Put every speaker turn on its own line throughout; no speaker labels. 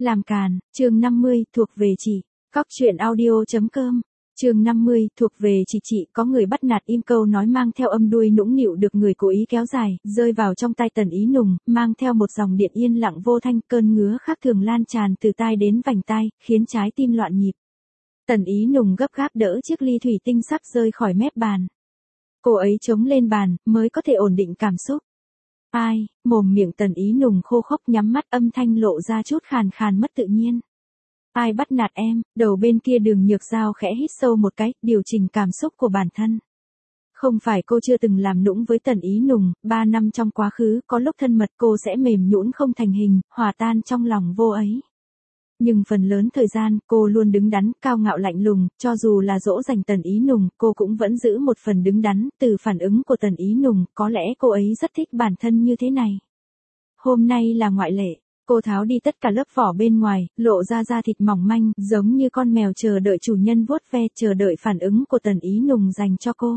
Làm càn, chương 50, thuộc về chị. Cóc truyện audio.com. Chương 50, thuộc về chị có người bắt nạt im câu nói mang theo âm đuôi nũng nịu được người cố ý kéo dài, rơi vào trong tai Tần Ý Nùng, mang theo một dòng điện yên lặng vô thanh, cơn ngứa khác thường lan tràn từ tai đến vành tai, khiến trái tim loạn nhịp. Tần Ý Nùng gấp gáp đỡ chiếc ly thủy tinh sắp rơi khỏi mép bàn. Cô ấy chống lên bàn, mới có thể ổn định cảm xúc. Ai, mồm miệng Tần Ý Nùng khô khốc nhắm mắt, âm thanh lộ ra chút khàn khàn mất tự nhiên. Ai bắt nạt em? Đầu bên kia Đường Nhược Giao khẽ hít sâu một cái, điều chỉnh cảm xúc của bản thân. Không phải cô chưa từng làm nũng với Tần Ý Nùng, 3 năm trong quá khứ, có lúc thân mật cô sẽ mềm nhũn không thành hình, hòa tan trong lòng vô ấy. Nhưng phần lớn thời gian, cô luôn đứng đắn, cao ngạo lạnh lùng, cho dù là dỗ dành Tần Ý Nùng, cô cũng vẫn giữ một phần đứng đắn, từ phản ứng của Tần Ý Nùng, có lẽ cô ấy rất thích bản thân như thế này. Hôm nay là ngoại lệ. Cô tháo đi tất cả lớp vỏ bên ngoài, lộ ra da thịt mỏng manh, giống như con mèo chờ đợi chủ nhân vuốt ve, chờ đợi phản ứng của Tần Ý Nùng dành cho cô.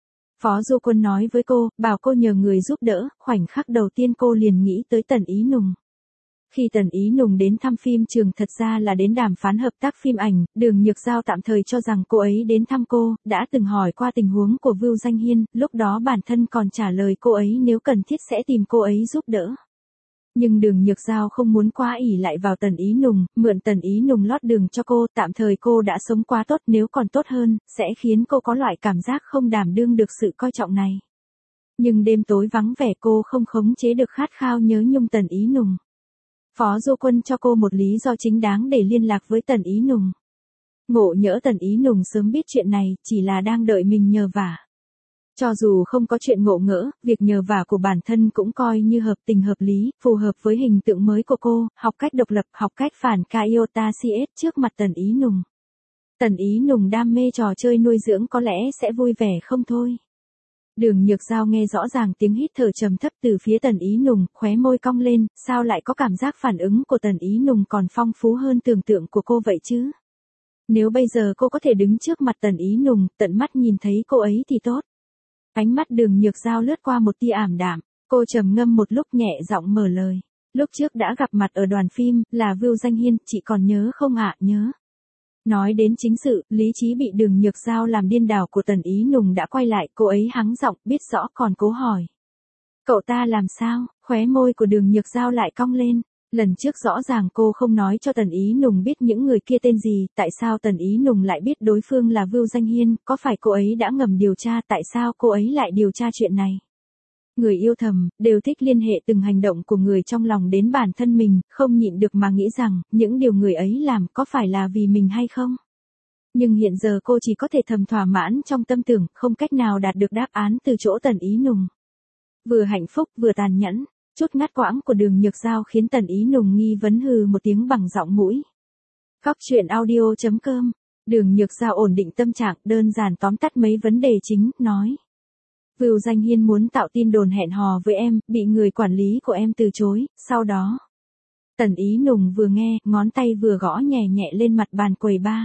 Phó Du Quân nói với cô, bảo cô nhờ người giúp đỡ, khoảnh khắc đầu tiên cô liền nghĩ tới Tần Ý Nùng. Khi Tần Ý Nùng đến thăm phim trường thật ra là đến đàm phán hợp tác phim ảnh, Đường Nhược Giao tạm thời cho rằng cô ấy đến thăm cô, đã từng hỏi qua tình huống của Vưu Danh Hiên, lúc đó bản thân còn trả lời cô ấy nếu cần thiết sẽ tìm cô ấy giúp đỡ. Nhưng Đường Nhược Giao không muốn quá ỷ lại vào Tần Ý Nùng, mượn Tần Ý Nùng lót đường cho cô, tạm thời cô đã sống quá tốt, nếu còn tốt hơn, sẽ khiến cô có loại cảm giác không đảm đương được sự coi trọng này. Nhưng đêm tối vắng vẻ cô không khống chế được khát khao nhớ nhung Tần Ý Nùng. Phó Du Quân cho cô một lý do chính đáng để liên lạc với Tần Ý Nùng. Ngộ nhỡ Tần Ý Nùng sớm biết chuyện này, chỉ là đang đợi mình nhờ vả. Cho dù không có chuyện ngộ ngỡ, việc nhờ vả của bản thân cũng coi như hợp tình hợp lý, phù hợp với hình tượng mới của cô, học cách độc lập, học cách phản Iota CS trước mặt Tần Ý Nùng. Tần Ý Nùng đam mê trò chơi nuôi dưỡng có lẽ sẽ vui vẻ không thôi. Đường Nhược Giao nghe rõ ràng tiếng hít thở trầm thấp từ phía Tần Ý Nùng, khóe môi cong lên, sao lại có cảm giác phản ứng của Tần Ý Nùng còn phong phú hơn tưởng tượng của cô vậy chứ? Nếu bây giờ cô có thể đứng trước mặt Tần Ý Nùng, tận mắt nhìn thấy cô ấy thì tốt. Ánh mắt Đường Nhược Giao lướt qua một tia ảm đạm, cô trầm ngâm một lúc nhẹ giọng mở lời. Lúc trước đã gặp mặt ở đoàn phim, là Vưu Danh Hiên, chị còn nhớ không ạ? Nhớ. Nói đến chính sự, lý trí bị Đường Nhược Giao làm điên đảo của Tần Ý Nùng đã quay lại, cô ấy hắng giọng, biết rõ còn cố hỏi. Cậu ta làm sao? Khóe môi của Đường Nhược Giao lại cong lên. Lần trước rõ ràng cô không nói cho Tần Ý Nùng biết những người kia tên gì, tại sao Tần Ý Nùng lại biết đối phương là Vưu Danh Hiên, có phải cô ấy đã ngầm điều tra, tại sao cô ấy lại điều tra chuyện này? Người yêu thầm, đều thích liên hệ từng hành động của người trong lòng đến bản thân mình, không nhịn được mà nghĩ rằng, những điều người ấy làm có phải là vì mình hay không? Nhưng hiện giờ cô chỉ có thể thầm thỏa mãn trong tâm tưởng, không cách nào đạt được đáp án từ chỗ Tần Ý Nùng. Vừa hạnh phúc vừa tàn nhẫn. Chút ngắt quãng của Đường Nhược Giao khiến Tần Ý Nùng nghi vấn hừ một tiếng bằng giọng mũi. Cóc truyện audio.com. Đường Nhược Giao ổn định tâm trạng, đơn giản tóm tắt mấy vấn đề chính, nói. Vưu Danh Hiên muốn tạo tin đồn hẹn hò với em, bị người quản lý của em từ chối, sau đó. Tần Ý Nùng vừa nghe, ngón tay vừa gõ nhẹ nhẹ lên mặt bàn quầy bar.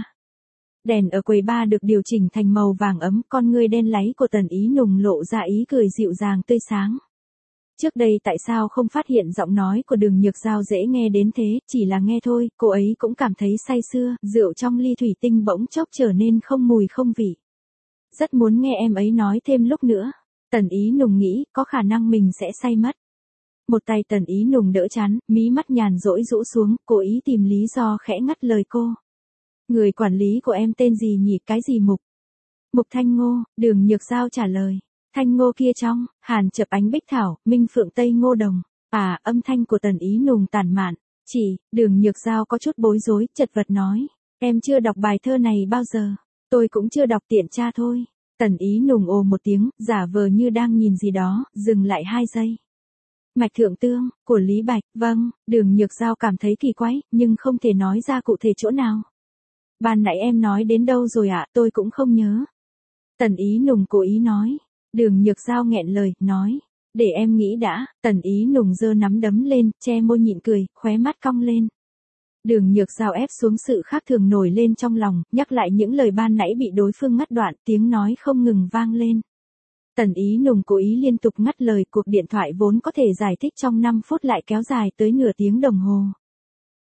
Đèn ở quầy bar được điều chỉnh thành màu vàng ấm, con ngươi đen láy của Tần Ý Nùng lộ ra ý cười dịu dàng tươi sáng. Trước đây tại sao không phát hiện giọng nói của Đường Nhược Giao dễ nghe đến thế, chỉ là nghe thôi, cô ấy cũng cảm thấy say sưa, rượu trong ly thủy tinh bỗng chốc trở nên không mùi không vị. Rất muốn nghe em ấy nói thêm lúc nữa. Tần Ý Nùng nghĩ, có khả năng mình sẽ say mất. Một tay Tần Ý Nùng đỡ chán, mí mắt nhàn rỗi rũ xuống, cố ý tìm lý do khẽ ngắt lời cô. Người quản lý của em tên gì nhỉ, cái gì Mục? Mục Thanh Ngô, Đường Nhược Giao trả lời. Thanh Ngô kia trong, Hàn Chập Ánh Bích Thảo, Minh Phượng Tây Ngô Đồng. À, âm thanh của Tần Ý Nùng tản mạn. Đường Nhược Giao có chút bối rối, chật vật nói. Em chưa đọc bài thơ này bao giờ. Tôi cũng chưa đọc, tiện tra thôi. Tần Ý Nùng ồ một tiếng, giả vờ như đang nhìn gì đó, dừng lại 2 giây. Mạch Thượng Tương, của Lý Bạch, vâng. Đường Nhược Giao cảm thấy kỳ quái, nhưng không thể nói ra cụ thể chỗ nào. Ban nãy em nói đến đâu rồi ạ, tôi cũng không nhớ. Tần Ý Nùng cố ý nói. Đường Nhược Giao nghẹn lời, nói. Để em nghĩ đã. Tần Ý Nùng giơ nắm đấm lên, che môi nhịn cười, khóe mắt cong lên. Đường Nhược Giao ép xuống sự khác thường nổi lên trong lòng, nhắc lại những lời ban nãy bị đối phương ngắt đoạn, tiếng nói không ngừng vang lên. Tần Ý Nùng cố ý liên tục ngắt lời, cuộc điện thoại vốn có thể giải thích trong 5 phút lại kéo dài tới nửa tiếng đồng hồ.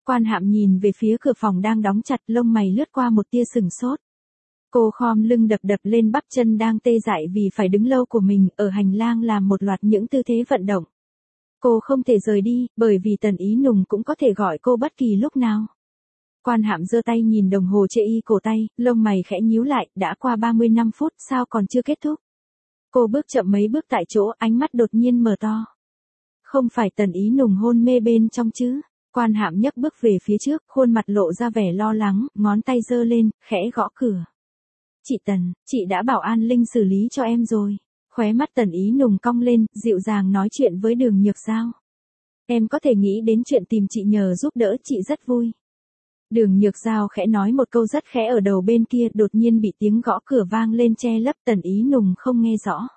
Quan Hạm nhìn về phía cửa phòng đang đóng chặt, lông mày lướt qua một tia sừng sốt. Cô khom lưng đập đập lên bắp chân đang tê dại vì phải đứng lâu của mình, ở hành lang làm một loạt những tư thế vận động. Cô không thể rời đi, bởi vì Tần Ý Nùng cũng có thể gọi cô bất kỳ lúc nào. Quan Hạm giơ tay nhìn đồng hồ treo y cổ tay, lông mày khẽ nhíu lại, đã qua 35 phút, sao còn chưa kết thúc? Cô bước chậm mấy bước tại chỗ, ánh mắt đột nhiên mở to. Không phải Tần Ý Nùng hôn mê bên trong chứ? Quan Hạm nhấc bước về phía trước, khuôn mặt lộ ra vẻ lo lắng, ngón tay giơ lên, khẽ gõ cửa. Chị Tần, chị đã bảo An Linh xử lý cho em rồi. Khóe mắt Tần Ý Nùng cong lên, dịu dàng nói chuyện với Đường Nhược Giao. Em có thể nghĩ đến chuyện tìm chị nhờ giúp đỡ, chị rất vui. Đường Nhược Giao khẽ nói một câu rất khẽ ở đầu bên kia, đột nhiên bị tiếng gõ cửa vang lên che lấp, Tần Ý Nùng không nghe rõ.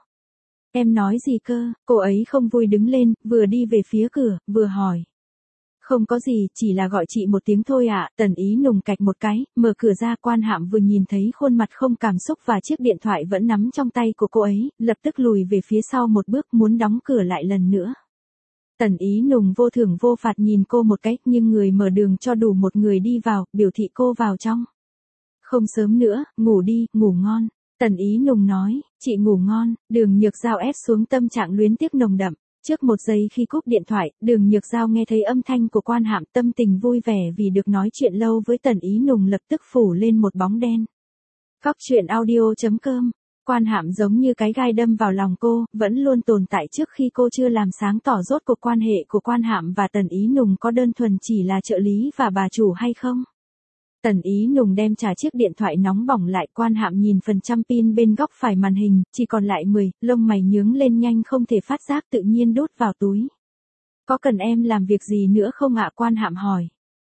Em nói gì cơ? Cô ấy không vui đứng lên, vừa đi về phía cửa, vừa hỏi. Không có gì, chỉ là gọi chị một tiếng thôi ạ. Tần Ý Nùng cạch một cái, mở cửa ra. Quan Hạm vừa nhìn thấy khuôn mặt không cảm xúc và chiếc điện thoại vẫn nắm trong tay của cô ấy, lập tức lùi về phía sau một bước muốn đóng cửa lại lần nữa. Tần Ý Nùng vô thưởng vô phạt nhìn cô một cái, nhưng người mở đường cho đủ một người đi vào, biểu thị cô vào trong. Không sớm nữa, ngủ đi, ngủ ngon. Tần Ý Nùng nói, chị ngủ ngon. Đường Nhược Giao ép xuống tâm trạng luyến tiếc nồng đậm. Trước một giây khi cúp điện thoại, Đường Nhược Giao nghe thấy âm thanh của Quan Hạm, tâm tình vui vẻ vì được nói chuyện lâu với Tần Ý Nùng lập tức phủ lên một bóng đen. Cóc truyện audio.com. Quan Hạm giống như cái gai đâm vào lòng cô, vẫn luôn tồn tại trước khi cô chưa làm sáng tỏ rốt cuộc quan hệ của Quan Hạm và Tần Ý Nùng có đơn thuần chỉ là trợ lý và bà chủ hay không. Tần Ý Nùng đem trả chiếc điện thoại nóng bỏng lại. Quan Hạm nhìn phần trăm pin bên góc phải màn hình, chỉ còn lại 10, lông mày nhướng lên nhanh không thể phát giác tự nhiên đút vào túi. Có cần em làm việc gì nữa không ạ? Quan Hạm hỏi.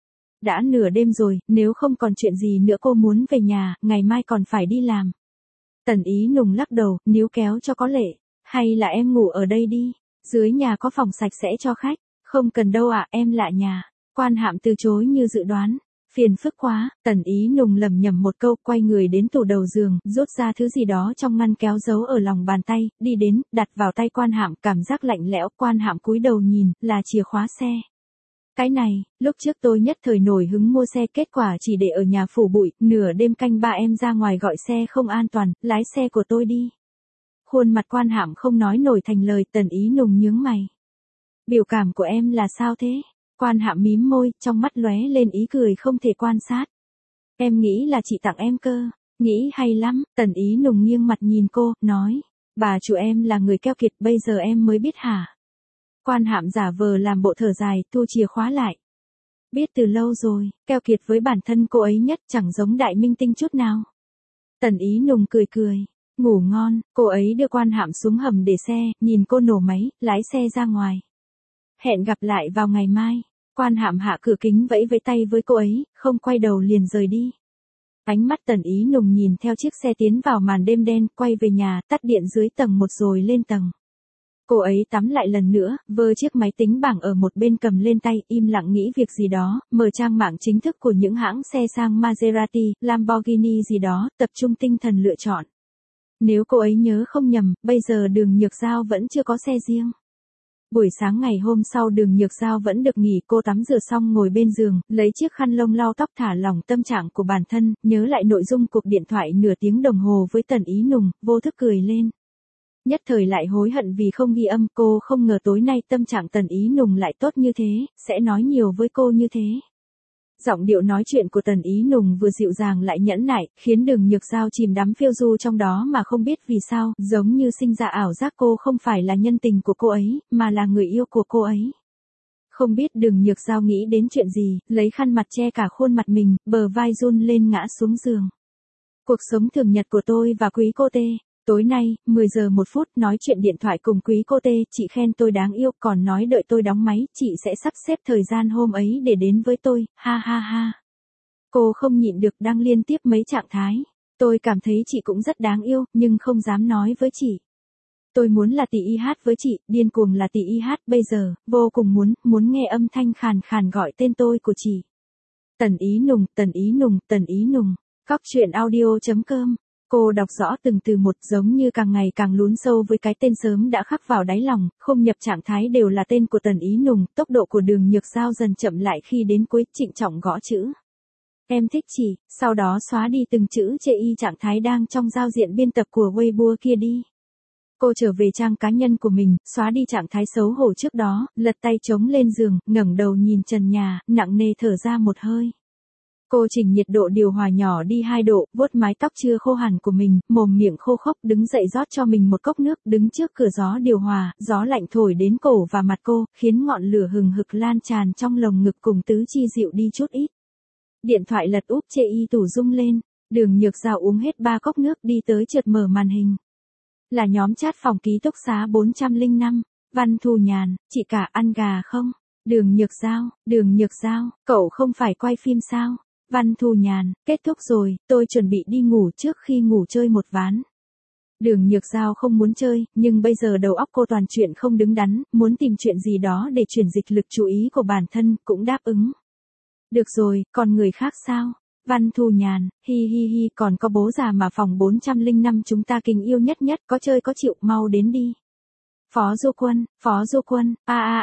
Đã nửa đêm rồi, nếu không còn chuyện gì nữa cô muốn về nhà, ngày mai còn phải đi làm. Tần Ý Nùng lắc đầu, níu kéo cho có lệ. Hay là em ngủ ở đây đi, dưới nhà có phòng sạch sẽ cho khách. Không cần đâu ạ, em lạ nhà. Quan Hạm từ chối như dự đoán. Phiền phức quá. Tần Ý Nùng lẩm nhẩm một câu, quay người đến tủ đầu giường, rút ra thứ gì đó trong ngăn kéo giấu ở lòng bàn tay, đi đến, đặt vào tay Quan Hạm, cảm giác lạnh lẽo. Quan Hạm cúi đầu nhìn, là chìa khóa xe. Cái này, lúc trước tôi nhất thời nổi hứng mua xe, kết quả chỉ để ở nhà phủ bụi, nửa đêm canh ba em ra ngoài gọi xe không an toàn, lái xe của tôi đi. Khuôn mặt Quan Hạm không nói nổi thành lời. Tần Ý Nùng nhướng mày. Biểu cảm của em là sao thế? Quan Hạm mím môi, trong mắt lóe lên ý cười không thể quan sát. Em nghĩ là chị tặng em cơ. Nghĩ hay lắm. Tần Ý Nùng nghiêng mặt nhìn cô, nói. Bà chủ em là người keo kiệt, bây giờ em mới biết hả? Quan Hạm giả vờ làm bộ thở dài, thu chìa khóa lại. Biết từ lâu rồi, keo kiệt với bản thân cô ấy nhất, chẳng giống đại minh tinh chút nào. Tần Ý Nùng cười cười. Ngủ ngon. Cô ấy đưa Quan Hạm xuống hầm để xe, nhìn cô nổ máy, lái xe ra ngoài. Hẹn gặp lại vào ngày mai. Quan Hạm hạ cửa kính vẫy với tay với cô ấy, không quay đầu liền rời đi. Ánh mắt Tần Ý Nùng nhìn theo chiếc xe tiến vào màn đêm đen, quay về nhà, tắt điện dưới tầng 1 rồi lên tầng. Cô ấy tắm lại lần nữa, vơ chiếc máy tính bảng ở một bên cầm lên tay, im lặng nghĩ việc gì đó, mở trang mạng chính thức của những hãng xe sang Maserati, Lamborghini gì đó, tập trung tinh thần lựa chọn. Nếu cô ấy nhớ không nhầm, bây giờ Đường Nhược Giao vẫn chưa có xe riêng. Buổi sáng ngày hôm sau Đường Nhược Giao vẫn được nghỉ, cô tắm rửa xong ngồi bên giường, lấy chiếc khăn lông lau tóc thả lỏng tâm trạng của bản thân, nhớ lại nội dung cuộc điện thoại nửa tiếng đồng hồ với Tần Ý Nùng, vô thức cười lên. Nhất thời lại hối hận vì không ghi âm, cô không ngờ tối nay tâm trạng Tần Ý Nùng lại tốt như thế, sẽ nói nhiều với cô như thế. Giọng điệu nói chuyện của Tần Ý Nùng vừa dịu dàng lại nhẫn nại, khiến Đường Nhược Giao chìm đắm phiêu du trong đó mà không biết vì sao, giống như sinh ra ảo giác cô không phải là nhân tình của cô ấy, mà là người yêu của cô ấy. Không biết Đường Nhược Giao nghĩ đến chuyện gì, lấy khăn mặt che cả khuôn mặt mình, bờ vai run lên ngã xuống giường. Cuộc sống thường nhật của tôi và quý cô Tê. Tối nay, 10 giờ 1 phút, nói chuyện điện thoại cùng quý cô Tê, chị khen tôi đáng yêu, còn nói đợi tôi đóng máy, chị sẽ sắp xếp thời gian hôm ấy để đến với tôi, ha ha ha. Cô không nhịn được đăng liên tiếp mấy trạng thái. Tôi cảm thấy chị cũng rất đáng yêu, nhưng không dám nói với chị. Tôi muốn là tỷ y hát với chị, điên cuồng là tỷ y hát bây giờ, vô cùng muốn nghe âm thanh khàn khàn gọi tên tôi của chị. Tần Ý Nùng, Tần Ý Nùng, Tần Ý Nùng. Cóc truyện audio.com Cô đọc rõ từng từ một, giống như càng ngày càng lún sâu với cái tên sớm đã khắc vào đáy lòng, không nhập trạng thái đều là tên của Tần Ý Nùng, tốc độ của Đường Nhược Giao dần chậm lại khi đến cuối, trịnh trọng gõ chữ. Em thích chị, sau đó xóa đi từng chữ chê y trạng thái đang trong giao diện biên tập của Weibo kia đi. Cô trở về trang cá nhân của mình, xóa đi trạng thái xấu hổ trước đó, lật tay chống lên giường, ngẩng đầu nhìn trần nhà, nặng nề thở ra một hơi. Cô chỉnh nhiệt độ điều hòa nhỏ đi 2 độ, vuốt mái tóc chưa khô hẳn của mình, mồm miệng khô khốc, đứng dậy rót cho mình một cốc nước, đứng trước cửa gió điều hòa, gió lạnh thổi đến cổ và mặt cô, khiến ngọn lửa hừng hực lan tràn trong lồng ngực cùng tứ chi dịu đi chút ít. Điện thoại lật úp chê y tủ rung lên, Đường Nhược Giao uống hết 3 cốc nước đi tới chợt mở màn hình. Là nhóm chat phòng ký túc xá 405, Văn Thù Nhàn, chị cả ăn gà không? Đường Nhược Giao, cậu không phải quay phim sao? Văn Thù Nhàn, kết thúc rồi, tôi chuẩn bị đi ngủ, trước khi ngủ chơi một ván. Đường Nhược Giao không muốn chơi, nhưng bây giờ đầu óc cô toàn chuyện không đứng đắn, muốn tìm chuyện gì đó để chuyển dịch lực chú ý của bản thân, cũng đáp ứng. Được rồi, còn người khác sao? Văn Thù Nhàn, hi hi hi, còn có bố già mà phòng 405 chúng ta kính yêu nhất nhất, có chơi có chịu, mau đến đi. Phó Du Quân,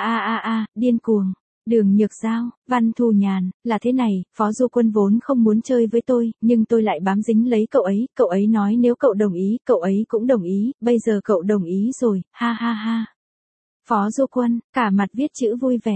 điên cuồng. Đường Nhược Giao, Văn Thù Nhàn, là thế này, Phó Du Quân vốn không muốn chơi với tôi, nhưng tôi lại bám dính lấy cậu ấy nói nếu cậu đồng ý, cậu ấy cũng đồng ý, bây giờ cậu đồng ý rồi, ha ha ha. Phó Du Quân, cả mặt viết chữ vui vẻ.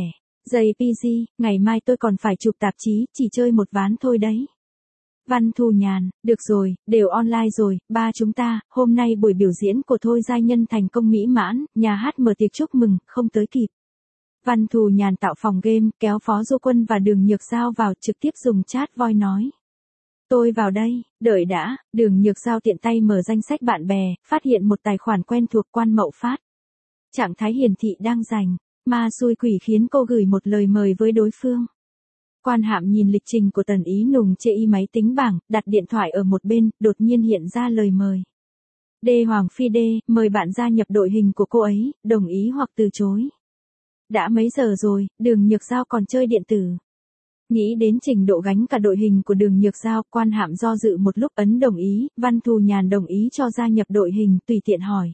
JPG, ngày mai tôi còn phải chụp tạp chí, chỉ chơi một ván thôi đấy. Văn Thù Nhàn, được rồi, đều online rồi, ba chúng ta, hôm nay buổi biểu diễn của Thôi Giai Nhân thành công mỹ mãn, nhà hát mở tiệc chúc mừng, không tới kịp. Văn Thù Nhàn tạo phòng game, kéo Phó Du Quân và Đường Nhược Giao vào, trực tiếp dùng chat voice nói. Tôi vào đây, đợi đã, Đường Nhược Giao tiện tay mở danh sách bạn bè, phát hiện một tài khoản quen thuộc Quan Mậu Phát. Trạng thái hiển thị đang dành, ma xui quỷ khiến cô gửi một lời mời với đối phương. Quan Hạm nhìn lịch trình của Tần Ý Nùng chê y máy tính bảng, đặt điện thoại ở một bên, đột nhiên hiện ra lời mời. Đê Hoàng Phi Đê, mời bạn gia nhập đội hình của cô ấy, đồng ý hoặc từ chối. Đã mấy giờ rồi, Đường Nhược Giao còn chơi điện tử. Nghĩ đến trình độ gánh cả đội hình của Đường Nhược Giao, Quan Hạm do dự một lúc ấn đồng ý, Văn Thù Nhàn đồng ý cho gia nhập đội hình, tùy tiện hỏi.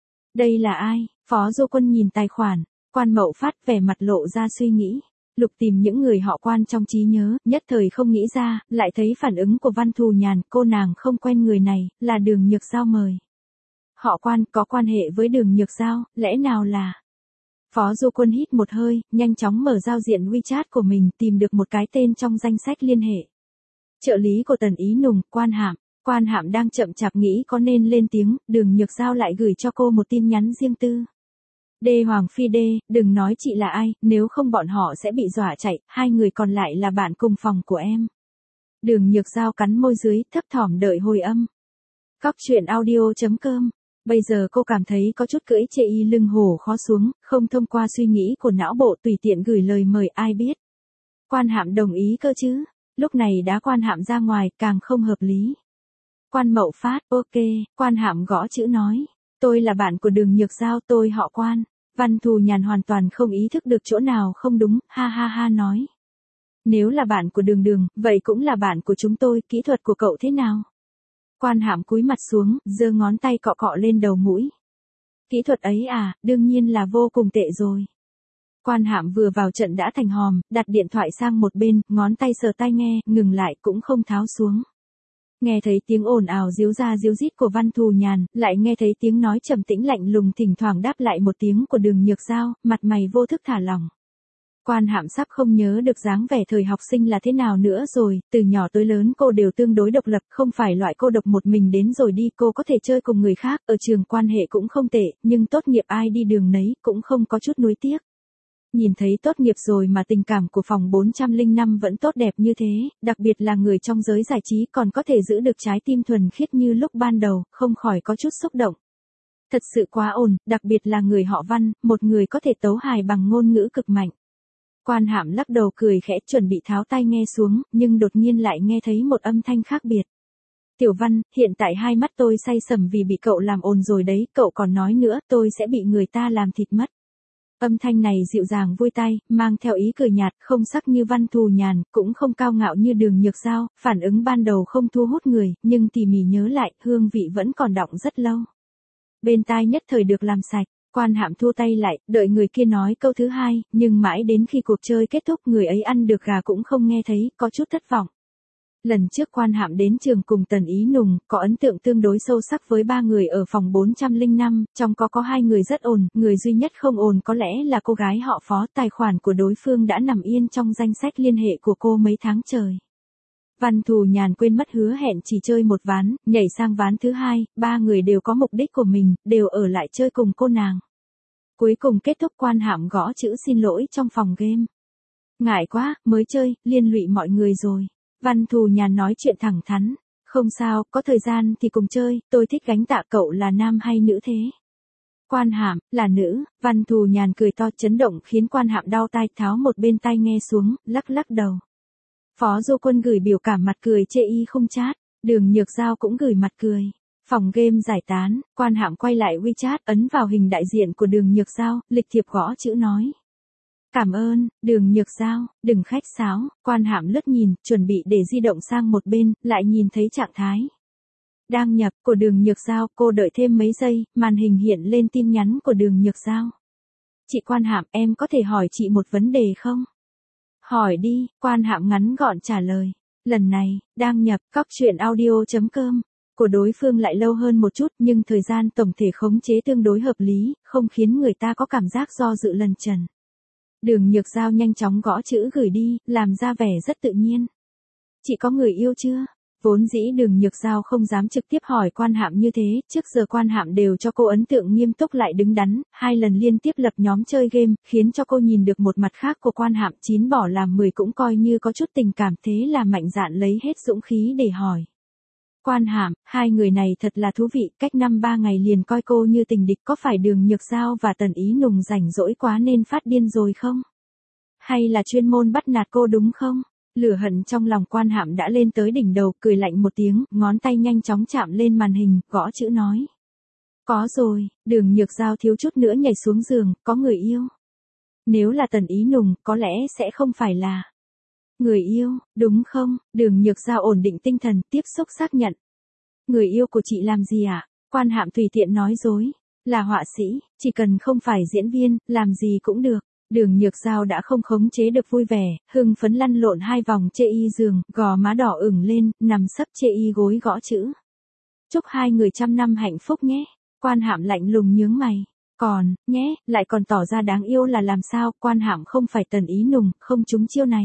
Đây là ai? Phó Du Quân nhìn tài khoản, Quan Mậu Phát vẻ mặt lộ ra suy nghĩ. Lục tìm những người họ Quan trong trí nhớ, nhất thời không nghĩ ra, lại thấy phản ứng của Văn Thù Nhàn, cô nàng không quen người này, là Đường Nhược Giao mời. Họ Quan có quan hệ với Đường Nhược Giao, lẽ nào là... Phó Du Quân hít một hơi, nhanh chóng mở giao diện WeChat của mình, tìm được một cái tên trong danh sách liên hệ. Trợ lý của Tần Ý Nùng, Quan Hạm. Quan Hạm đang chậm chạp nghĩ có nên lên tiếng, Đường Nhược Giao lại gửi cho cô một tin nhắn riêng tư. Đê Hoàng Phi Đê, đừng nói chị là ai, nếu không bọn họ sẽ bị dọa chạy, hai người còn lại là bạn cùng phòng của em. Đường Nhược Giao cắn môi dưới, thấp thỏm đợi hồi âm. Cóc truyện audio.com. Bây giờ cô cảm thấy có chút cưỡi chê y lưng hổ khó xuống, không thông qua suy nghĩ của não bộ tùy tiện gửi lời mời ai biết. Quan Hạm đồng ý cơ chứ, lúc này đã Quan Hạm ra ngoài, càng không hợp lý. Quan Mậu Phát, ok, Quan Hạm gõ chữ nói. Tôi là bạn của Đường Nhược Giao, tôi họ Quan. Văn Thù Nhàn hoàn toàn không ý thức được chỗ nào không đúng, ha ha ha nói. Nếu là bạn của Đường, vậy cũng là bạn của chúng tôi, kỹ thuật của cậu thế nào? Quan Hạm cúi mặt xuống, giơ ngón tay cọ cọ lên đầu mũi. Kỹ thuật ấy à, đương nhiên là vô cùng tệ rồi. Quan Hạm vừa vào trận đã thành hòm, đặt điện thoại sang một bên, ngón tay sờ tai nghe, ngừng lại cũng không tháo xuống. Nghe thấy tiếng ồn ào díu ra díu dít của Văn Thù Nhàn, lại nghe thấy tiếng nói trầm tĩnh lạnh lùng thỉnh thoảng đáp lại một tiếng của Đường Nhược Giao, mặt mày vô thức thả lỏng. Quan Hạm sắp không nhớ được dáng vẻ thời học sinh là thế nào nữa rồi, từ nhỏ tới lớn cô đều tương đối độc lập, không phải loại cô độc một mình đến rồi đi, cô có thể chơi cùng người khác, ở trường quan hệ cũng không tệ, nhưng tốt nghiệp ai đi đường nấy, cũng không có chút nuối tiếc. Nhìn thấy tốt nghiệp rồi mà tình cảm của phòng 405 vẫn tốt đẹp như thế, đặc biệt là người trong giới giải trí còn có thể giữ được trái tim thuần khiết như lúc ban đầu, không khỏi có chút xúc động. Thật sự quá ổn, đặc biệt là người họ Văn, một người có thể tấu hài bằng ngôn ngữ cực mạnh. Quan Hạm lắc đầu cười khẽ chuẩn bị tháo tai nghe xuống, nhưng đột nhiên lại nghe thấy một âm thanh khác biệt. Tiểu Văn, hiện tại hai mắt tôi say sầm vì bị cậu làm ồn rồi đấy, cậu còn nói nữa, tôi sẽ bị người ta làm thịt mất. Âm thanh này dịu dàng vui tai, mang theo ý cười nhạt, không sắc như Văn Thù Nhàn, cũng không cao ngạo như Đường Nhược Giao, phản ứng ban đầu không thu hút người, nhưng tỉ mỉ nhớ lại, hương vị vẫn còn đọng rất lâu. Bên tai nhất thời được làm sạch, Quan Hạm thu tay lại, đợi người kia nói câu thứ hai, nhưng mãi đến khi cuộc chơi kết thúc người ấy ăn được gà cũng không nghe thấy, có chút thất vọng. Lần trước Quan Hạm đến trường cùng Tần Ý Nùng, có ấn tượng tương đối sâu sắc với 3 người ở phòng 405, trong có 2 người rất ổn, người duy nhất không ổn có lẽ là cô gái họ Phó, tài khoản của đối phương đã nằm yên trong danh sách liên hệ của cô mấy tháng trời. Văn Thù Nhàn quên mất hứa hẹn chỉ chơi một ván, nhảy sang ván thứ hai, 3 người đều có mục đích của mình, đều ở lại chơi cùng cô nàng. Cuối cùng kết thúc Quan Hạm gõ chữ xin lỗi trong phòng game. Ngại quá, mới chơi, liên lụy mọi người rồi. Văn Thù Nhàn nói chuyện thẳng thắn. Không sao, có thời gian thì cùng chơi, tôi thích gánh tạ. Cậu là nam hay nữ thế? Quan Hạm, là nữ. Văn Thù Nhàn cười to chấn động khiến Quan Hạm đau tai, tháo một bên tai nghe xuống, lắc lắc đầu. Phó Du Quân gửi biểu cảm mặt cười chê y không chat, Đường Nhược Giao cũng gửi mặt cười. Phòng game giải tán, Quan Hạm quay lại WeChat, ấn vào hình đại diện của Đường Nhược Giao, lịch thiệp gõ chữ nói. Cảm ơn, Đường Nhược Giao, đừng khách sáo. Quan Hạm lướt nhìn, chuẩn bị để di động sang một bên, lại nhìn thấy trạng thái đang nhập của Đường Nhược Giao, cô đợi thêm mấy giây, màn hình hiện lên tin nhắn của Đường Nhược Giao. Chị Quan Hạm, em có thể hỏi chị một vấn đề không? Hỏi đi, Quan Hạm ngắn gọn trả lời. Lần này, đang nhập, coctruyện.audio.com. Của đối phương lại lâu hơn một chút nhưng thời gian tổng thể khống chế tương đối hợp lý, không khiến người ta có cảm giác do dự lần trần. Đường Nhược Giao nhanh chóng gõ chữ gửi đi, làm ra vẻ rất tự nhiên. Chị có người yêu chưa? Vốn dĩ Đường Nhược Giao không dám trực tiếp hỏi Quan Hạm như thế, trước giờ Quan Hạm đều cho cô ấn tượng nghiêm túc lại đứng đắn, 2 lần liên tiếp lập nhóm chơi game, khiến cho cô nhìn được một mặt khác của Quan Hạm, 9 bỏ làm 10 cũng coi như có chút tình cảm, thế là mạnh dạn lấy hết dũng khí để hỏi. Quan Hạm, 2 người này thật là thú vị, cách 5-3 ngày liền coi cô như tình địch, có phải Đường Nhược Giao và Tần Ý Nùng rảnh rỗi quá nên phát điên rồi không? Hay là chuyên môn bắt nạt cô đúng không? Lửa hận trong lòng Quan Hạm đã lên tới đỉnh đầu, cười lạnh một tiếng, ngón tay nhanh chóng chạm lên màn hình, gõ chữ nói. Có rồi, Đường Nhược Giao thiếu chút nữa nhảy xuống giường, có người yêu. Nếu là Tần Ý Nùng, có lẽ sẽ không phải là người yêu, đúng không? Đường Nhược Giao ổn định tinh thần, tiếp xúc xác nhận. Người yêu của chị làm gì ạ? Quan Hạm tùy tiện nói dối. Là họa sĩ, chỉ cần không phải diễn viên, làm gì cũng được. Đường Nhược Giao đã không khống chế được vui vẻ, hưng phấn lăn lộn 2 vòng chê y giường, gò má đỏ ửng lên, nằm sấp chê y gối gõ chữ. Chúc 2 người trăm năm hạnh phúc nhé. Quan Hạm lạnh lùng nhướng mày. Còn, nhé, lại còn tỏ ra đáng yêu là làm sao? Quan Hạm không phải Tần Ý Nùng, không trúng chiêu này.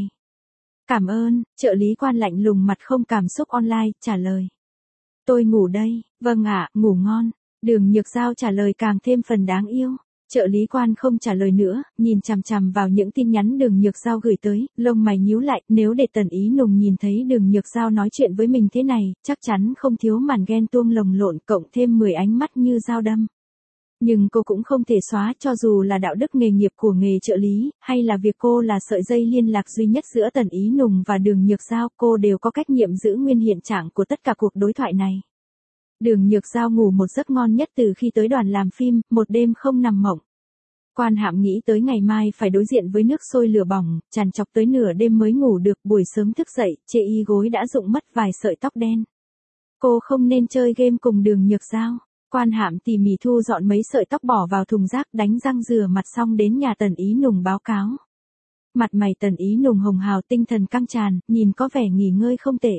Cảm ơn, trợ lý Quan lạnh lùng mặt không cảm xúc online, trả lời. Tôi ngủ đây, vâng ạ, ngủ ngon. Đường Nhược Giao trả lời càng thêm phần đáng yêu. Trợ lý Quan không trả lời nữa, nhìn chằm chằm vào những tin nhắn Đường Nhược Giao gửi tới, lông mày nhíu lại, nếu để Tần Ý Nùng nhìn thấy Đường Nhược Giao nói chuyện với mình thế này, chắc chắn không thiếu màn ghen tuông lồng lộn, cộng thêm 10 ánh mắt như dao đâm. Nhưng cô cũng không thể xóa, cho dù là đạo đức nghề nghiệp của nghề trợ lý, hay là việc cô là sợi dây liên lạc duy nhất giữa Tần Ý Nùng và Đường Nhược Giao, cô đều có trách nhiệm giữ nguyên hiện trạng của tất cả cuộc đối thoại này. Đường Nhược Giao ngủ một giấc ngon nhất từ khi tới đoàn làm phim, một đêm không nằm mộng. Quan Hạm nghĩ tới ngày mai phải đối diện với nước sôi lửa bỏng, trằn trọc tới nửa đêm mới ngủ được, buổi sớm thức dậy, chê y gối đã rụng mất vài sợi tóc đen. Cô không nên chơi game cùng Đường Nhược Giao. Quan Hạm tỉ mỉ thu dọn mấy sợi tóc bỏ vào thùng rác, đánh răng rửa mặt xong đến nhà Tần Ý Nùng báo cáo. Mặt mày Tần Ý Nùng hồng hào, tinh thần căng tràn, nhìn có vẻ nghỉ ngơi không tệ.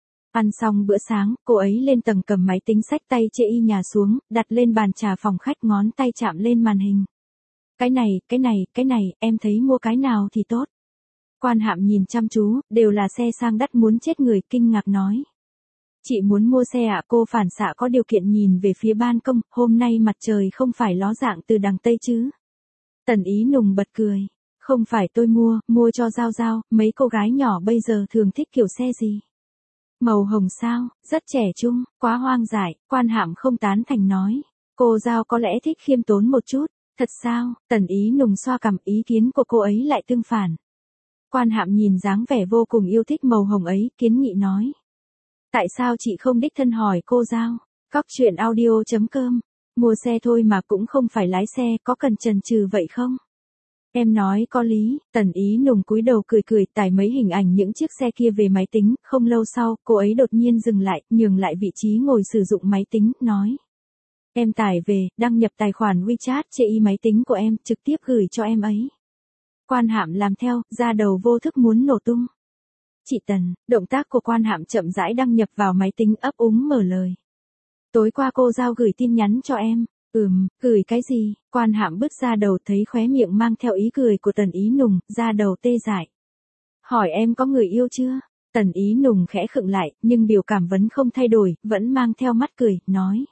Ăn xong bữa sáng, cô ấy lên tầng cầm máy tính xách tay chê y nhà xuống, đặt lên bàn trà phòng khách, ngón tay chạm lên màn hình. Cái này, em thấy mua cái nào thì tốt. Quan Hạm nhìn chăm chú, đều là xe sang đắt muốn chết người, kinh ngạc nói. Chị muốn mua xe ạ? Cô phản xạ có điều kiện nhìn về phía ban công, hôm nay mặt trời không phải ló dạng từ đằng Tây chứ. Tần Ý Nùng bật cười. Không phải tôi mua cho Giao Giao, mấy cô gái nhỏ bây giờ thường thích kiểu xe gì? Màu hồng sao, rất trẻ trung, quá hoang dại, Quan Hạm không tán thành nói. Cô Giao có lẽ thích khiêm tốn một chút. Thật sao? Tần Ý Nùng xoa cằm, ý kiến của cô ấy lại tương phản. Quan Hạm nhìn dáng vẻ vô cùng yêu thích màu hồng ấy, kiến nghị nói. Tại sao chị không đích thân hỏi cô Giao? Coctruyện.audio.com. Mua xe thôi mà cũng không phải lái xe, có cần chần chừ vậy không? Em nói có lý, Tần Ý Nùng cúi đầu cười cười tải mấy hình ảnh những chiếc xe kia về máy tính, không lâu sau, cô ấy đột nhiên dừng lại, nhường lại vị trí ngồi sử dụng máy tính, nói. Em tải về, đăng nhập tài khoản WeChat chê y máy tính của em, trực tiếp gửi cho em ấy. Quan Hạm làm theo, da đầu vô thức muốn nổ tung. Chị Tần, động tác của Quan Hạm chậm rãi đăng nhập vào máy tính ấp úng mở lời. Tối qua cô giao gửi tin nhắn cho em. Gửi cái gì? Quan Hạm bứt ra đầu thấy khóe miệng mang theo ý cười của Tần Ý Nùng, da đầu tê dại. Hỏi em có người yêu chưa? Tần Ý Nùng khẽ khựng lại, nhưng biểu cảm vẫn không thay đổi, vẫn mang theo mắt cười, nói.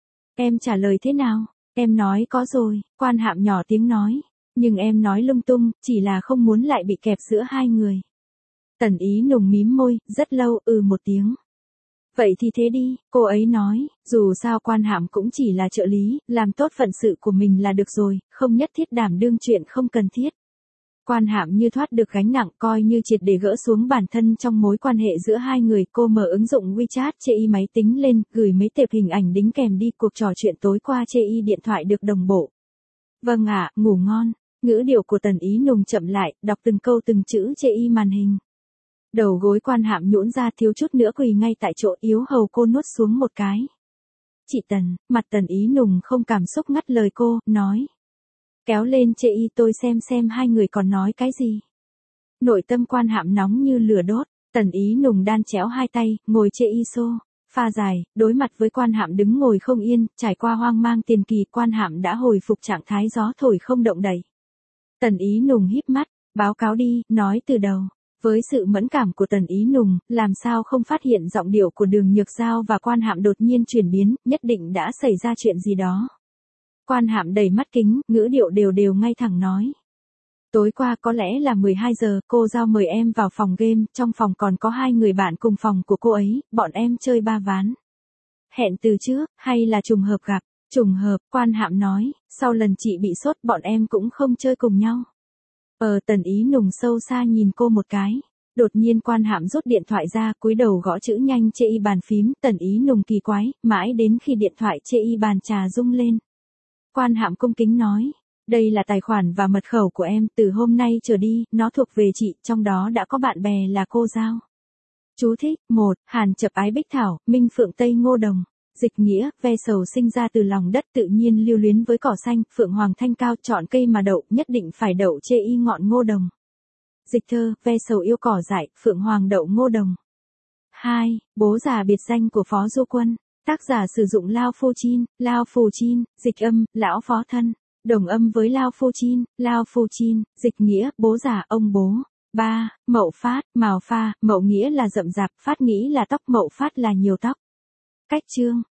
Em trả lời thế nào? Em nói có rồi, Quan Hạm nhỏ tiếng nói. Nhưng em nói lung tung, chỉ là không muốn lại bị kẹp giữa hai người. Tần Ý Nùng mím môi, rất lâu, một tiếng. Vậy thì thế đi, cô ấy nói, dù sao Quan Hạm cũng chỉ là trợ lý, làm tốt phận sự của mình là được rồi, không nhất thiết đảm đương chuyện không cần thiết. Quan Hạm như thoát được gánh nặng coi như triệt để gỡ xuống bản thân trong mối quan hệ giữa hai người. Cô mở ứng dụng WeChat chê y máy tính lên, gửi mấy tệp hình ảnh đính kèm đi cuộc trò chuyện tối qua chê y điện thoại được đồng bộ. Vâng ạ, ngủ ngon. Ngữ điệu của Tần Ý Nùng chậm lại, đọc từng câu từng chữ chê y màn hình. Đầu gối Quan Hạm nhũn ra thiếu chút nữa quỳ ngay tại chỗ, yếu hầu cô nuốt xuống một cái. Chị Tần, mặt Tần Ý Nùng không cảm xúc ngắt lời cô, nói. Kéo lên chê y tôi xem hai người còn nói cái gì. Nội tâm Quan Hạm nóng như lửa đốt, Tần Ý Nùng đan chéo hai tay, ngồi chê y pha dài, đối mặt với Quan Hạm đứng ngồi không yên, trải qua hoang mang tiền kỳ Quan Hạm đã hồi phục trạng thái gió thổi không động đậy. Tần Ý Nùng híp mắt, báo cáo đi, nói từ đầu. Với sự mẫn cảm của Tần Ý Nùng, làm sao không phát hiện giọng điệu của Đường Nhược Giao và Quan Hạm đột nhiên chuyển biến, nhất định đã xảy ra chuyện gì đó. Quan Hạm đầy mắt kính, ngữ điệu đều ngay thẳng nói. Tối qua có lẽ là 12 giờ, cô Giao mời em vào phòng game, trong phòng còn có hai người bạn cùng phòng của cô ấy, bọn em chơi ba ván. Hẹn từ trước, hay là trùng hợp gặp? Trùng hợp, Quan Hạm nói, sau lần chị bị sốt bọn em cũng không chơi cùng nhau. Tần Ý Nùng sâu xa nhìn cô một cái. Đột nhiên Quan Hạm rút điện thoại ra, cúi đầu gõ chữ nhanh chê y bàn phím, Tần Ý Nùng kỳ quái, mãi đến khi điện thoại chê y bàn trà rung lên. Quan Hạm cung kính nói, đây là tài khoản và mật khẩu của em, từ hôm nay trở đi, nó thuộc về chị, trong đó đã có bạn bè là cô Giao. Chú thích, 1, Hàn Chập Ái Bích Thảo, Minh Phượng Tây Ngô Đồng. Dịch nghĩa, ve sầu sinh ra từ lòng đất tự nhiên lưu luyến với cỏ xanh, Phượng Hoàng thanh cao chọn cây mà đậu, nhất định phải đậu chê y ngọn ngô đồng. Dịch thơ, ve sầu yêu cỏ dại, Phượng Hoàng đậu ngô đồng. 2. Bố già biệt danh của Phó Du Quân. Tác giả sử dụng Lao Phù Chin, dịch âm, lão phó thân. Đồng âm với Lao Phù Chin, dịch nghĩa, bố già, ông bố. 3. Mậu phát, mào pha, mậu nghĩa là rậm rạp, phát nghĩ là tóc, mậu phát là nhiều tóc. Cách chương